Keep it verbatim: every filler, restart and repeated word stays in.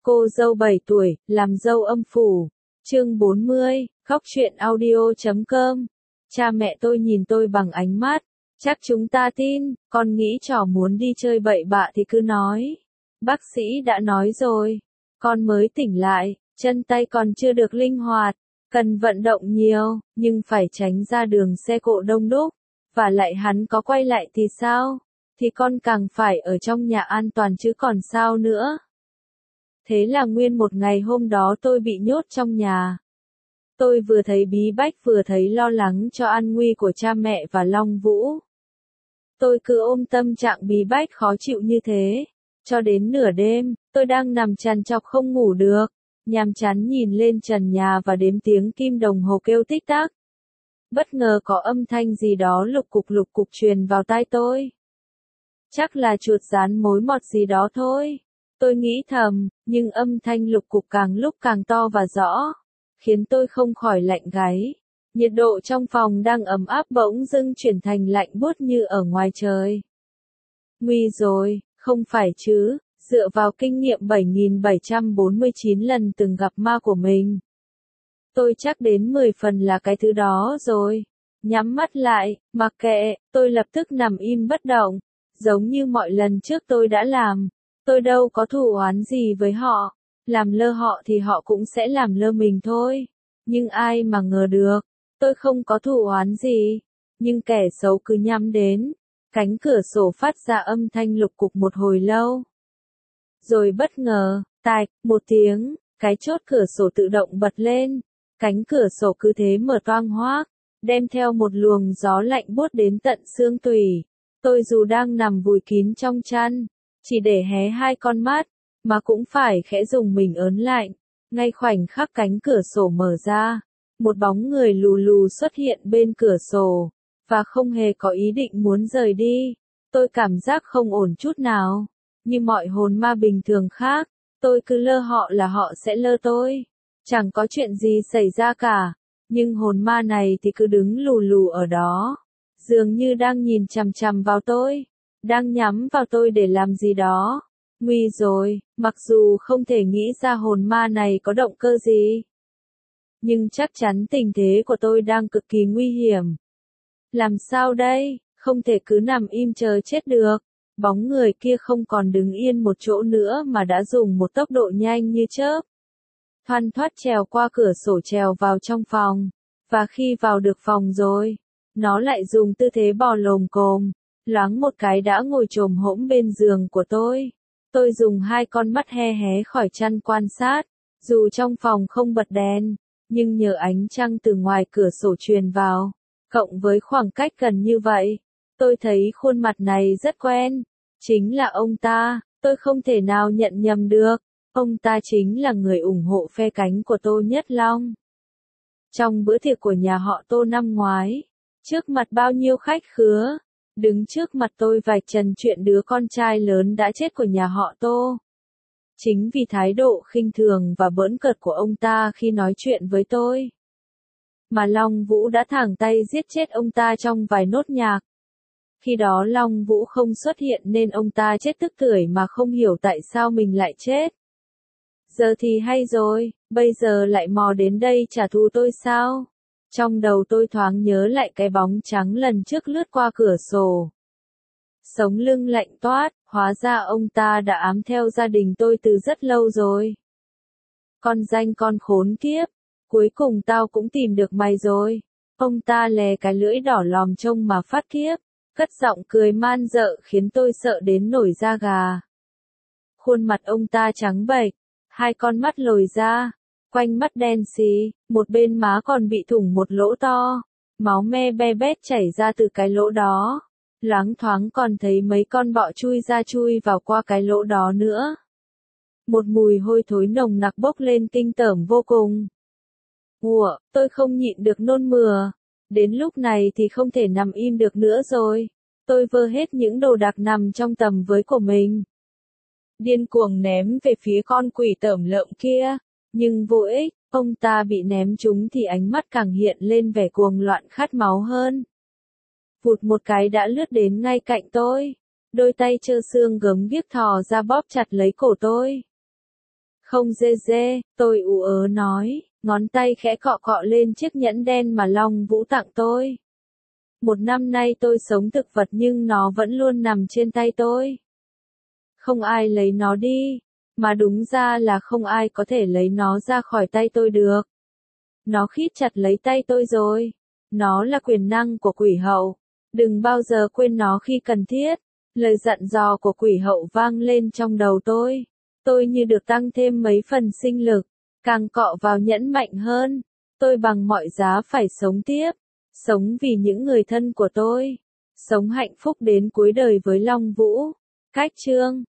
Cô dâu bảy tuổi, làm dâu âm phủ. Chương bốn mươi, khóc chuyện audio chấm com. Cha mẹ tôi nhìn tôi bằng ánh mắt. Chắc chúng ta tin, con nghĩ trò muốn đi chơi bậy bạ thì cứ nói. Bác sĩ đã nói rồi. Con mới tỉnh lại, chân tay còn chưa được linh hoạt. Cần vận động nhiều, nhưng phải tránh ra đường xe cộ đông đúc. Và lại hắn có quay lại thì sao? Thì con càng phải ở trong nhà an toàn chứ còn sao nữa. Thế là nguyên một ngày hôm đó tôi bị nhốt trong nhà. Tôi vừa thấy bí bách vừa thấy lo lắng cho an nguy của cha mẹ và Long Vũ. Tôi cứ ôm tâm trạng bí bách khó chịu như thế. Cho đến nửa đêm, tôi đang nằm trằn trọc không ngủ được. Nhàm chán nhìn lên trần nhà và đếm tiếng kim đồng hồ kêu tích tắc. Bất ngờ có âm thanh gì đó lục cục lục cục truyền vào tai tôi. Chắc là chuột dán mối mọt gì đó thôi. Tôi nghĩ thầm, nhưng âm thanh lục cục càng lúc càng to và rõ, khiến tôi không khỏi lạnh gáy. Nhiệt độ trong phòng đang ấm áp bỗng dưng chuyển thành lạnh buốt như ở ngoài trời. Nguy rồi, không phải chứ, dựa vào kinh nghiệm bảy nghìn bảy trăm bốn mươi chín lần từng gặp ma của mình. Tôi chắc đến mười phần là cái thứ đó rồi. Nhắm mắt lại, mặc kệ, tôi lập tức nằm im bất động, giống như mọi lần trước tôi đã làm. Tôi đâu có thù oán gì với họ, làm lơ họ thì họ cũng sẽ làm lơ mình thôi. Nhưng ai mà ngờ được, tôi không có thù oán gì, nhưng kẻ xấu cứ nhắm đến. Cánh cửa sổ phát ra âm thanh lục cục một hồi lâu. Rồi bất ngờ, tạch, một tiếng, cái chốt cửa sổ tự động bật lên. Cánh cửa sổ cứ thế mở toang hoác, đem theo một luồng gió lạnh buốt đến tận xương tủy. Tôi dù đang nằm vùi kín trong chăn, chỉ để hé hai con mắt, mà cũng phải khẽ dùng mình ớn lạnh. Ngay khoảnh khắc cánh cửa sổ mở ra, một bóng người lù lù xuất hiện bên cửa sổ, và không hề có ý định muốn rời đi. Tôi cảm giác không ổn chút nào. Như mọi hồn ma bình thường khác, tôi cứ lơ họ là họ sẽ lơ tôi. Chẳng có chuyện gì xảy ra cả. Nhưng hồn ma này thì cứ đứng lù lù ở đó, dường như đang nhìn chằm chằm vào tôi, đang nhắm vào tôi để làm gì đó. Nguy rồi, mặc dù không thể nghĩ ra hồn ma này có động cơ gì, nhưng chắc chắn tình thế của tôi đang cực kỳ nguy hiểm. Làm sao đây, không thể cứ nằm im chờ chết được. Bóng người kia không còn đứng yên một chỗ nữa mà đã dùng một tốc độ nhanh như chớp. Thoăn thoắt trèo qua cửa sổ trèo vào trong phòng. Và khi vào được phòng rồi, nó lại dùng tư thế bò lồm cồm, loáng một cái đã ngồi chồm hổm bên giường của tôi. Tôi dùng hai con mắt he hé khỏi chăn quan sát, dù trong phòng không bật đèn, nhưng nhờ ánh trăng từ ngoài cửa sổ truyền vào, cộng với khoảng cách gần như vậy, tôi thấy khuôn mặt này rất quen. Chính là ông ta, tôi không thể nào nhận nhầm được. Ông ta chính là người ủng hộ phe cánh của Tô Nhất Long. Trong bữa tiệc của nhà họ Tô năm ngoái, trước mặt bao nhiêu khách khứa, đứng trước mặt tôi vạch trần chuyện đứa con trai lớn đã chết của nhà họ Tô. Chính vì thái độ khinh thường và bỡn cợt của ông ta khi nói chuyện với tôi, mà Long Vũ đã thẳng tay giết chết ông ta trong vài nốt nhạc. Khi đó Long Vũ không xuất hiện nên ông ta chết tức tưởi mà không hiểu tại sao mình lại chết. Giờ thì hay rồi, bây giờ lại mò đến đây trả thù tôi sao? Trong đầu tôi thoáng nhớ lại cái bóng trắng lần trước lướt qua cửa sổ. Sống lưng lạnh toát, hóa ra ông ta đã ám theo gia đình tôi từ rất lâu rồi. Con danh con khốn kiếp, cuối cùng tao cũng tìm được mày rồi. Ông ta lè cái lưỡi đỏ lòm trông mà phát khiếp, cất giọng cười man dợ khiến tôi sợ đến nổi da gà. Khuôn mặt ông ta trắng bệch, hai con mắt lồi ra, quanh mắt đen xì, một bên má còn bị thủng một lỗ to, máu me be bét chảy ra từ cái lỗ đó, loáng thoáng còn thấy mấy con bọ chui ra chui vào qua cái lỗ đó nữa. Một mùi hôi thối nồng nặc bốc lên kinh tởm vô cùng. Ủa, tôi không nhịn được nôn mửa, đến lúc này thì không thể nằm im được nữa rồi. Tôi vơ hết những đồ đạc nằm trong tầm với của mình, điên cuồng ném về phía con quỷ tởm lợm kia, nhưng vô ích, ông ta bị ném trúng thì ánh mắt càng hiện lên vẻ cuồng loạn khát máu hơn. Vụt một cái đã lướt đến ngay cạnh tôi, đôi tay trơ xương gớm ghiếc thò ra bóp chặt lấy cổ tôi. Không dê dê, tôi ú ớ nói, ngón tay khẽ cọ cọ lên chiếc nhẫn đen mà Long Vũ tặng tôi. Một năm nay tôi sống thực vật nhưng nó vẫn luôn nằm trên tay tôi. Không ai lấy nó đi, mà đúng ra là không ai có thể lấy nó ra khỏi tay tôi được. Nó khít chặt lấy tay tôi rồi. Nó là quyền năng của quỷ hậu. Đừng bao giờ quên nó khi cần thiết. Lời dặn dò của quỷ hậu vang lên trong đầu tôi. Tôi như được tăng thêm mấy phần sinh lực. Càng cọ vào nhẫn mạnh hơn. Tôi bằng mọi giá phải sống tiếp. Sống vì những người thân của tôi. Sống hạnh phúc đến cuối đời với Long Vũ. Cách chương